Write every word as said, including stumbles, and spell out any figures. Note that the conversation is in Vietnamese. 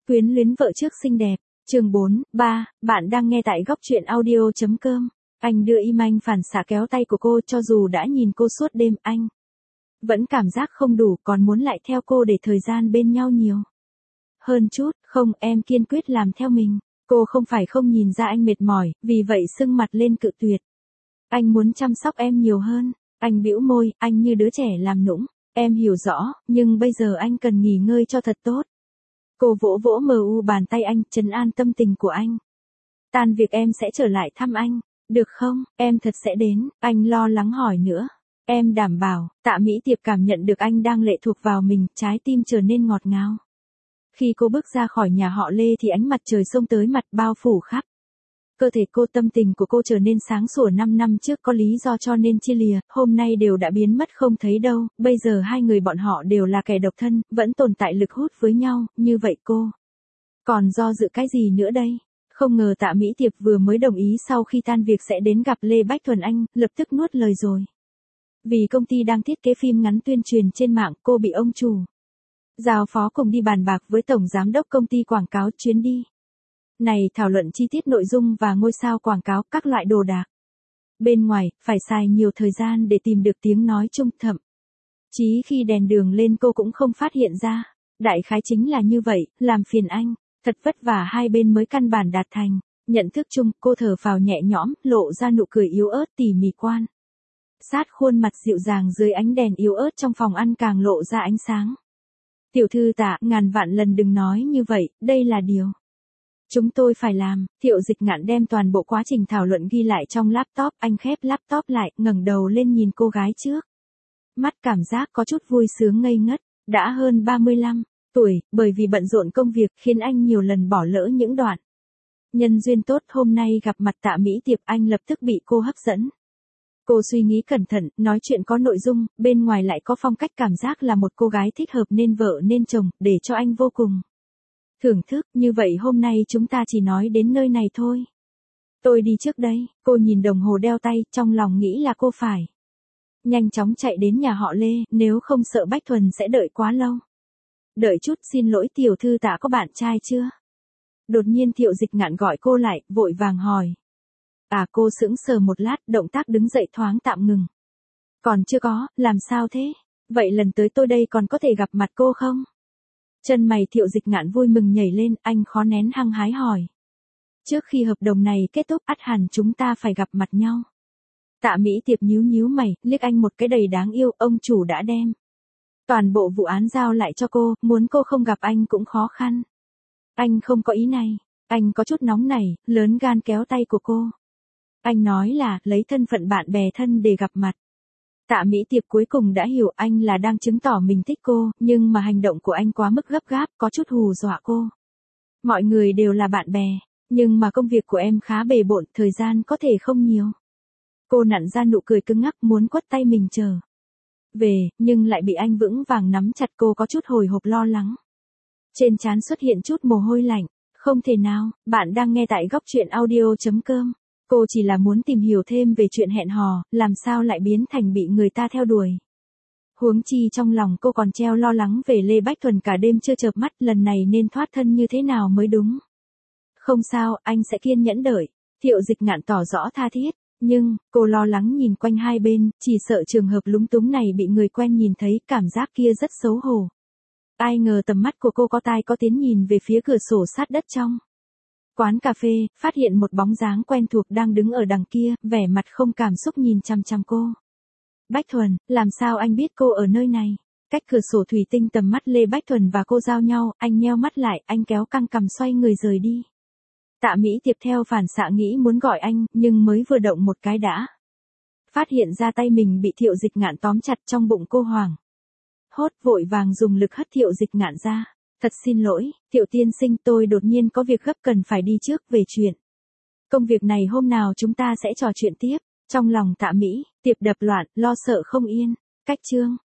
Quyến luyến vợ trước xinh đẹp. Chương bốn, ba, bạn đang nghe tại góc truyện audio.com. Anh đưa im anh phản xạ kéo tay của cô, cho dù đã nhìn cô suốt đêm, anh vẫn cảm giác không đủ, còn muốn lại theo cô để thời gian bên nhau nhiều hơn chút. Không, em kiên quyết làm theo mình. Cô không phải không nhìn ra anh mệt mỏi, vì vậy sưng mặt lên cự tuyệt. Anh muốn chăm sóc em nhiều hơn. Anh bĩu môi, anh như đứa trẻ làm nũng. Em hiểu rõ, nhưng bây giờ anh cần nghỉ ngơi cho thật tốt. Cô vỗ vỗ mờ u bàn tay anh, trấn an tâm tình của anh. Tan việc em sẽ trở lại thăm anh, được không? Em thật sẽ đến. Anh lo lắng hỏi nữa. Em đảm bảo. Tạ Mỹ Tiệp cảm nhận được anh đang lệ thuộc vào mình, trái tim trở nên ngọt ngào. Khi cô bước ra khỏi nhà họ Lê thì ánh mặt trời xông tới mặt, bao phủ khắp cơ thể cô. Tâm tình của cô trở nên sáng sủa. Năm năm trước có lý do cho nên chia lìa, hôm nay đều đã biến mất không thấy đâu. Bây giờ hai người bọn họ đều là kẻ độc thân, vẫn tồn tại lực hút với nhau, như vậy cô còn do dự cái gì nữa đây? Không ngờ Tạ Mỹ Tiệp vừa mới đồng ý sau khi tan việc sẽ đến gặp Lê Bách Thuần, anh lập tức nuốt lời rồi. Vì công ty đang thiết kế phim ngắn tuyên truyền trên mạng, cô bị ông chủ giao phó cùng đi bàn bạc với tổng giám đốc công ty quảng cáo. Chuyến đi này thảo luận chi tiết nội dung và ngôi sao quảng cáo, các loại đồ đạc bên ngoài, phải xài nhiều thời gian để tìm được tiếng nói chung, thậm chí khi đèn đường lên cô cũng không phát hiện ra. Đại khái chính là như vậy, làm phiền anh, thật vất vả hai bên mới căn bản đạt thành nhận thức chung. Cô thở phào nhẹ nhõm, lộ ra nụ cười yếu ớt tỉ mỉ, quan sát khuôn mặt dịu dàng dưới ánh đèn yếu ớt trong phòng ăn càng lộ ra ánh sáng. Tiểu thư Tạ, ngàn vạn lần đừng nói như vậy, đây là điều chúng tôi phải làm. Thiệu Dịch Ngạn đem toàn bộ quá trình thảo luận ghi lại trong laptop. Anh khép laptop lại, ngẩng đầu lên nhìn cô gái trước mắt, cảm giác có chút vui sướng ngây ngất. Đã hơn ba mươi lăm tuổi, bởi vì bận rộn công việc khiến anh nhiều lần bỏ lỡ những đoạn nhân duyên tốt. Hôm nay gặp mặt Tạ Mỹ Tiệp, anh lập tức bị cô hấp dẫn. Cô suy nghĩ cẩn thận, nói chuyện có nội dung, bên ngoài lại có phong cách, cảm giác là một cô gái thích hợp nên vợ nên chồng, để cho anh vô cùng thưởng thức. Như vậy hôm nay chúng ta chỉ nói đến nơi này thôi. Tôi đi trước đây. Cô nhìn đồng hồ đeo tay, trong lòng nghĩ là cô phải nhanh chóng chạy đến nhà họ Lê, nếu không sợ Bách Thuần sẽ đợi quá lâu. Đợi chút, xin lỗi tiểu thư Tạ, có bạn trai chưa? Đột nhiên Thiệu Dịch Ngạn gọi cô lại, vội vàng hỏi. À, cô sững sờ một lát, động tác đứng dậy thoáng tạm ngừng. Còn chưa có, làm sao thế? Vậy lần tới tôi đây còn có thể gặp mặt cô không? Chân mày Thiệu Dịch Ngạn vui mừng nhảy lên, anh khó nén hăng hái hỏi. Trước khi hợp đồng này kết thúc, ắt hẳn chúng ta phải gặp mặt nhau. Tạ Mỹ Tiệp nhíu nhíu mày, liếc anh một cái đầy đáng yêu. Ông chủ đã đem toàn bộ vụ án giao lại cho cô, muốn cô không gặp anh cũng khó khăn. Anh không có ý này. Anh có chút nóng nảy, lớn gan kéo tay của cô. Anh nói là lấy thân phận bạn bè thân để gặp mặt. Tạ Mỹ Tiệp cuối cùng đã hiểu anh là đang chứng tỏ mình thích cô, nhưng mà hành động của anh quá mức gấp gáp, có chút hù dọa cô. Mọi người đều là bạn bè, nhưng mà công việc của em khá bề bộn, thời gian có thể không nhiều. Cô nặn ra nụ cười cứng ngắc, muốn quất tay mình trở về, nhưng lại bị anh vững vàng nắm chặt. Cô có chút hồi hộp lo lắng. Trên trán xuất hiện chút mồ hôi lạnh. Không thể nào, bạn đang nghe tại góc truyện audio.com. Cô chỉ là muốn tìm hiểu thêm về chuyện hẹn hò, làm sao lại biến thành bị người ta theo đuổi. Huống chi trong lòng cô còn treo lo lắng về Lê Bách Thuần, cả đêm chưa chợp mắt, lần này nên thoát thân như thế nào mới đúng. Không sao, anh sẽ kiên nhẫn đợi. Thiệu Dịch Ngạn tỏ rõ tha thiết, nhưng cô lo lắng nhìn quanh hai bên, chỉ sợ trường hợp lúng túng này bị người quen nhìn thấy, cảm giác kia rất xấu hổ. Ai ngờ tầm mắt của cô có tai có tiếng nhìn về phía cửa sổ sát đất trong quán cà phê, phát hiện một bóng dáng quen thuộc đang đứng ở đằng kia, vẻ mặt không cảm xúc nhìn chăm chăm cô. Bách Thuần, làm sao anh biết cô ở nơi này? Cách cửa sổ thủy tinh, tầm mắt Lê Bách Thuần và cô giao nhau, anh nheo mắt lại, anh kéo căng cằm xoay người rời đi. Tạ Mỹ Tiệp theo phản xạ nghĩ muốn gọi anh, nhưng mới vừa động một cái đã phát hiện ra tay mình bị Thiệu Dịch Ngạn tóm chặt. Trong bụng cô hoảng hốt, vội vàng dùng lực hất Thiệu Dịch Ngạn ra. Thật xin lỗi, Thiệu tiên sinh, tôi đột nhiên có việc gấp cần phải đi trước. Về chuyện công việc này hôm nào chúng ta sẽ trò chuyện tiếp. Trong lòng Tạ Mỹ Tiệp đập loạn, lo sợ không yên. Cách chương